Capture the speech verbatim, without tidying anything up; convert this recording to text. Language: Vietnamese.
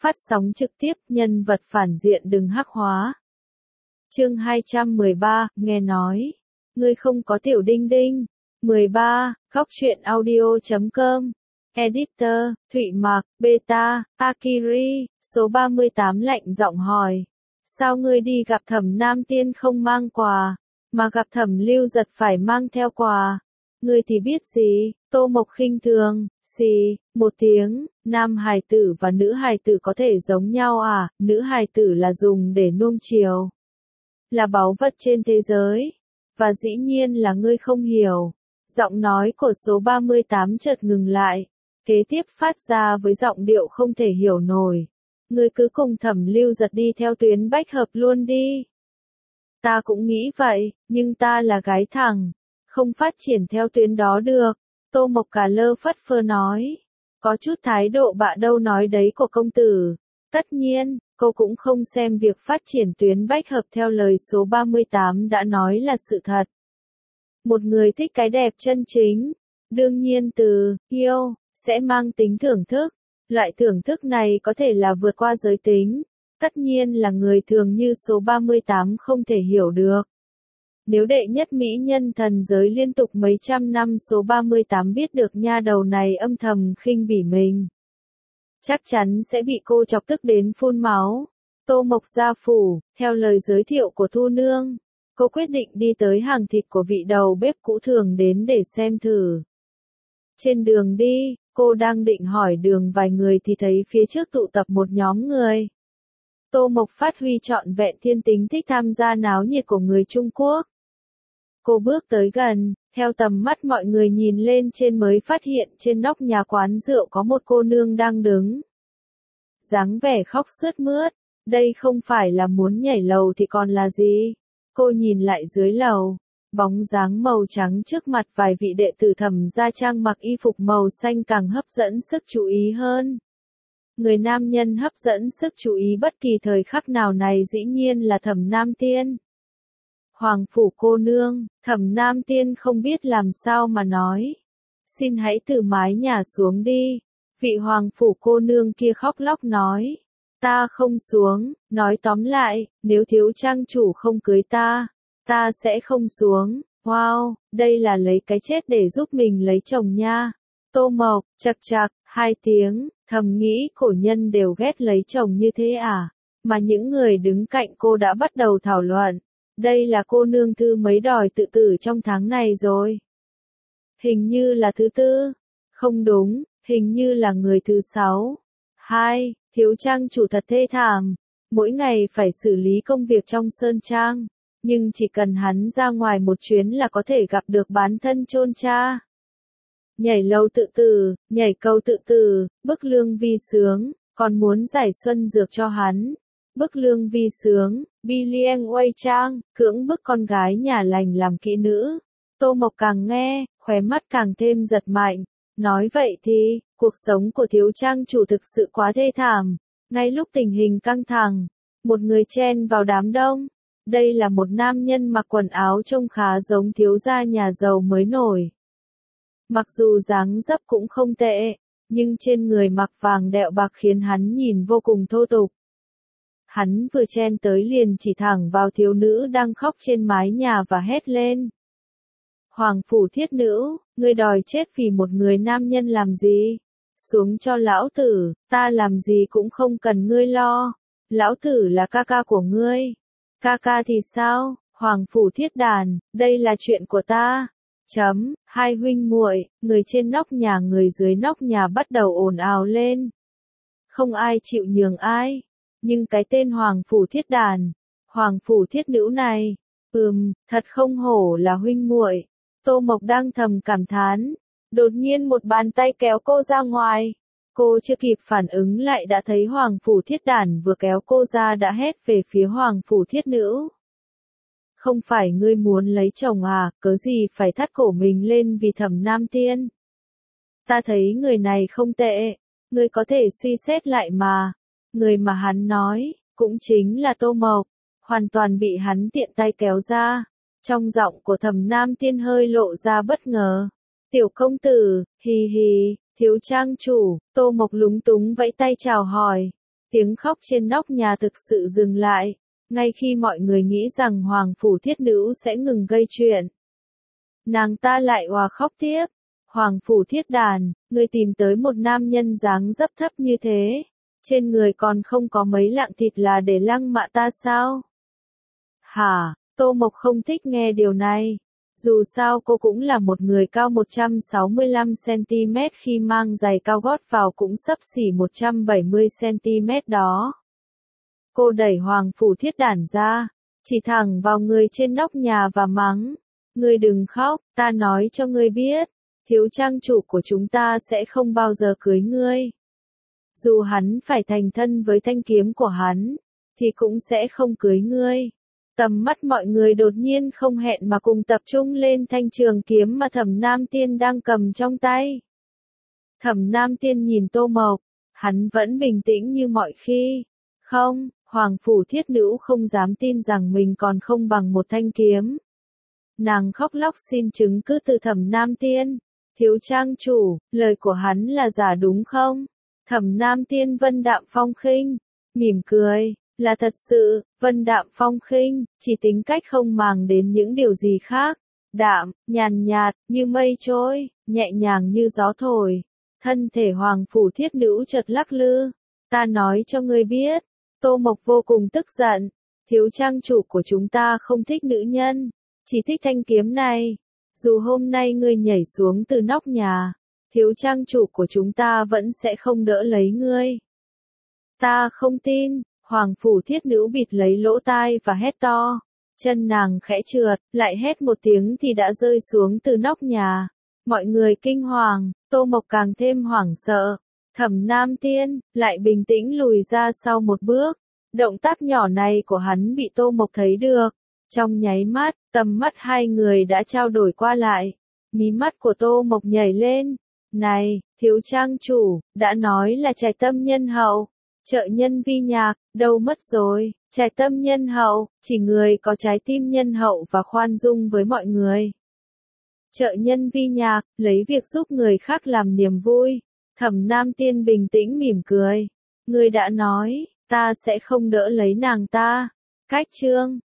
phát sóng trực tiếp, nhân vật phản diện đừng hắc hóa. Chương hai trăm mười ba, nghe nói, ngươi không có tiểu đinh đinh. mười ba, góc truyện audio chấm com. Editor, Thụy Mạc, Beta, Akiri, số ba mươi tám lạnh giọng hỏi. Sao ngươi đi gặp Thẩm Nam Tiên không mang quà, mà gặp Thẩm Lưu Giật phải mang theo quà? Ngươi thì biết gì? Tô Mộc khinh thường, xì, một tiếng, nam hài tử và nữ hài tử có thể giống nhau à? Nữ hài tử là dùng để nuông chiều, là báu vật trên thế giới, và dĩ nhiên là ngươi không hiểu. Giọng nói của số ba mươi tám chợt ngừng lại, kế tiếp phát ra với giọng điệu không thể hiểu nổi. Ngươi cứ cùng Thẩm Lưu Giật đi theo tuyến bách hợp luôn đi. Ta cũng nghĩ vậy, nhưng ta là gái thẳng, không phát triển theo tuyến đó được. Tô Mộc cà lơ phất phơ nói, có chút thái độ bạ đâu nói đấy của công tử. Tất nhiên, cô cũng không xem việc phát triển tuyến bách hợp theo lời số ba mươi tám đã nói là sự thật. Một người thích cái đẹp chân chính, đương nhiên từ yêu sẽ mang tính thưởng thức. Loại thưởng thức này có thể là vượt qua giới tính, tất nhiên là người thường như số ba mươi tám không thể hiểu được. Nếu đệ nhất mỹ nhân thần giới liên tục mấy trăm năm số ba mươi tám biết được nha đầu này âm thầm khinh bỉ mình, chắc chắn sẽ bị cô chọc tức đến phun máu. Tô Mộc gia phủ, theo lời giới thiệu của Thu Nương, cô quyết định đi tới hàng thịt của vị đầu bếp cũ thường đến để xem thử. Trên đường đi, cô đang định hỏi đường vài người thì thấy phía trước tụ tập một nhóm người. Tô Mộc phát huy trọn vẹn thiên tính thích tham gia náo nhiệt của người Trung Quốc. Cô bước tới gần, theo tầm mắt mọi người nhìn lên trên mới phát hiện trên nóc nhà quán rượu có một cô nương đang đứng. Dáng vẻ khóc sướt mướt, đây không phải là muốn nhảy lầu thì còn là gì? Cô nhìn lại dưới lầu, bóng dáng màu trắng trước mặt vài vị đệ tử Thẩm gia trang mặc y phục màu xanh càng hấp dẫn sức chú ý hơn. Người nam nhân hấp dẫn sức chú ý bất kỳ thời khắc nào này dĩ nhiên là Thẩm Nam Tiên. Hoàng phủ cô nương, Thẩm Nam Tiên không biết làm sao mà nói. Xin hãy từ mái nhà xuống đi. Vị hoàng phủ cô nương kia khóc lóc nói. Ta không xuống, nói tóm lại, nếu thiếu trang chủ không cưới ta, ta sẽ không xuống. Wow, đây là lấy cái chết để giúp mình lấy chồng nha. Tô Mộc, chật chạc, hai tiếng, thầm nghĩ cổ nhân đều ghét lấy chồng như thế à? Mà những người đứng cạnh cô đã bắt đầu thảo luận. Đây là cô nương thứ mấy đòi tự tử trong tháng này rồi? Hình như là thứ tư. Không đúng, hình như là người thứ sáu. Hai, thiếu trang chủ thật thê thảm. Mỗi ngày phải xử lý công việc trong sơn trang. Nhưng chỉ cần hắn ra ngoài một chuyến là có thể gặp được bán thân chôn cha. Nhảy lầu tự tử, nhảy cầu tự tử, bức lương vi sướng, còn muốn giải xuân dược cho hắn. Bức lương vi sướng, Billion Way Trang, cưỡng bức con gái nhà lành làm kỹ nữ. Tô Mộc càng nghe, khóe mắt càng thêm giật mạnh. Nói vậy thì, cuộc sống của thiếu trang chủ thực sự quá thê thảm. Ngay lúc tình hình căng thẳng, một người chen vào đám đông. Đây là một nam nhân mặc quần áo trông khá giống thiếu gia nhà giàu mới nổi. Mặc dù dáng dấp cũng không tệ, nhưng trên người mặc vàng đẹo bạc khiến hắn nhìn vô cùng thô tục. Hắn vừa chen tới liền chỉ thẳng vào thiếu nữ đang khóc trên mái nhà và hét lên. Hoàng phủ thiết nữ, ngươi đòi chết vì một người nam nhân làm gì? Xuống cho lão tử, ta làm gì cũng không cần ngươi lo. Lão tử là ca ca của ngươi. Ca ca thì sao? Hoàng phủ thiết đàn, đây là chuyện của ta. Chấm, hai huynh muội, người trên nóc nhà người dưới nóc nhà bắt đầu ồn ào lên. Không ai chịu nhường ai. Nhưng cái tên Hoàng phủ thiết đàn, Hoàng phủ thiết nữ này, ừm, thật không hổ là huynh muội. Tô Mộc đang thầm cảm thán, đột nhiên một bàn tay kéo cô ra ngoài. Cô chưa kịp phản ứng lại đã thấy Hoàng phủ thiết đàn vừa kéo cô ra đã hét về phía Hoàng phủ thiết nữ. Không phải ngươi muốn lấy chồng à, cớ gì phải thắt cổ mình lên vì Thẩm Nam Tiên. Ta thấy người này không tệ, ngươi có thể suy xét lại mà. Người mà hắn nói, cũng chính là Tô Mộc, hoàn toàn bị hắn tiện tay kéo ra. Trong giọng của Thẩm Nam Tiên hơi lộ ra bất ngờ. Tiểu công tử, hì hì, thiếu trang chủ, Tô Mộc lúng túng vẫy tay chào hỏi. Tiếng khóc trên nóc nhà thực sự dừng lại, ngay khi mọi người nghĩ rằng Hoàng Phủ Thiết Nữ sẽ ngừng gây chuyện. Nàng ta lại òa khóc tiếp. Hoàng Phủ Thiết Đàn, ngươi tìm tới một nam nhân dáng dấp thấp như thế, trên người còn không có mấy lạng thịt là để lăng mạ ta sao? Hả? Tô Mộc không thích nghe điều này. Dù sao cô cũng là một người cao một trăm sáu mươi lăm xăng-ti-mét, khi mang giày cao gót vào cũng xấp xỉ một trăm bảy mươi xăng-ti-mét đó. Cô đẩy Hoàng Phủ Thiết Đản ra, chỉ thẳng vào người trên nóc nhà và mắng. Ngươi đừng khóc, ta nói cho ngươi biết, thiếu trang chủ của chúng ta sẽ không bao giờ cưới ngươi. Dù hắn phải thành thân với thanh kiếm của hắn, thì cũng sẽ không cưới ngươi. Tầm mắt mọi người đột nhiên không hẹn mà cùng tập trung lên thanh trường kiếm mà Thẩm Nam Tiên đang cầm trong tay. Thẩm Nam Tiên nhìn Tô Mộc, hắn vẫn bình tĩnh như mọi khi. Không, Hoàng Phủ Thiết Nữ không dám tin rằng mình còn không bằng một thanh kiếm. Nàng khóc lóc xin chứng cứ từ Thẩm Nam Tiên. Thiếu trang chủ, lời của hắn là giả đúng không? Thẩm Nam Tiên vân đạm phong khinh, mỉm cười. Là thật sự, vân đạm phong khinh, chỉ tính cách không màng đến những điều gì khác. Đạm, nhàn nhạt, như mây trôi, nhẹ nhàng như gió thổi. Thân thể Hoàng Phủ Thiết Nữ chợt lắc lư. Ta nói cho ngươi biết. Tô Mộc vô cùng tức giận. Thiếu trang chủ của chúng ta không thích nữ nhân, chỉ thích thanh kiếm này. Dù hôm nay ngươi nhảy xuống từ nóc nhà, thiếu trang chủ của chúng ta vẫn sẽ không đỡ lấy ngươi. Ta không tin. Hoàng Phủ Thiết Nữ bịt lấy lỗ tai và hét to. Chân nàng khẽ trượt, lại hét một tiếng thì đã rơi xuống từ nóc nhà. Mọi người kinh hoàng, Tô Mộc càng thêm hoảng sợ. Thẩm Nam Tiên lại bình tĩnh lùi ra sau một bước. Động tác nhỏ này của hắn bị Tô Mộc thấy được. Trong nháy mắt, tầm mắt hai người đã trao đổi qua lại. Mí mắt của Tô Mộc nhảy lên. Này, thiếu trang chủ, đã nói là Trạch Tâm Nhân Hậu. Trợ nhân vi nhạc, đâu mất rồi? Trạch tâm nhân hậu, chỉ người có trái tim nhân hậu và khoan dung với mọi người. Trợ nhân vi nhạc, lấy việc giúp người khác làm niềm vui. Thẩm Nam Tiên bình tĩnh mỉm cười. Ngươi đã nói, ta sẽ không đỡ lấy nàng ta. Cách chương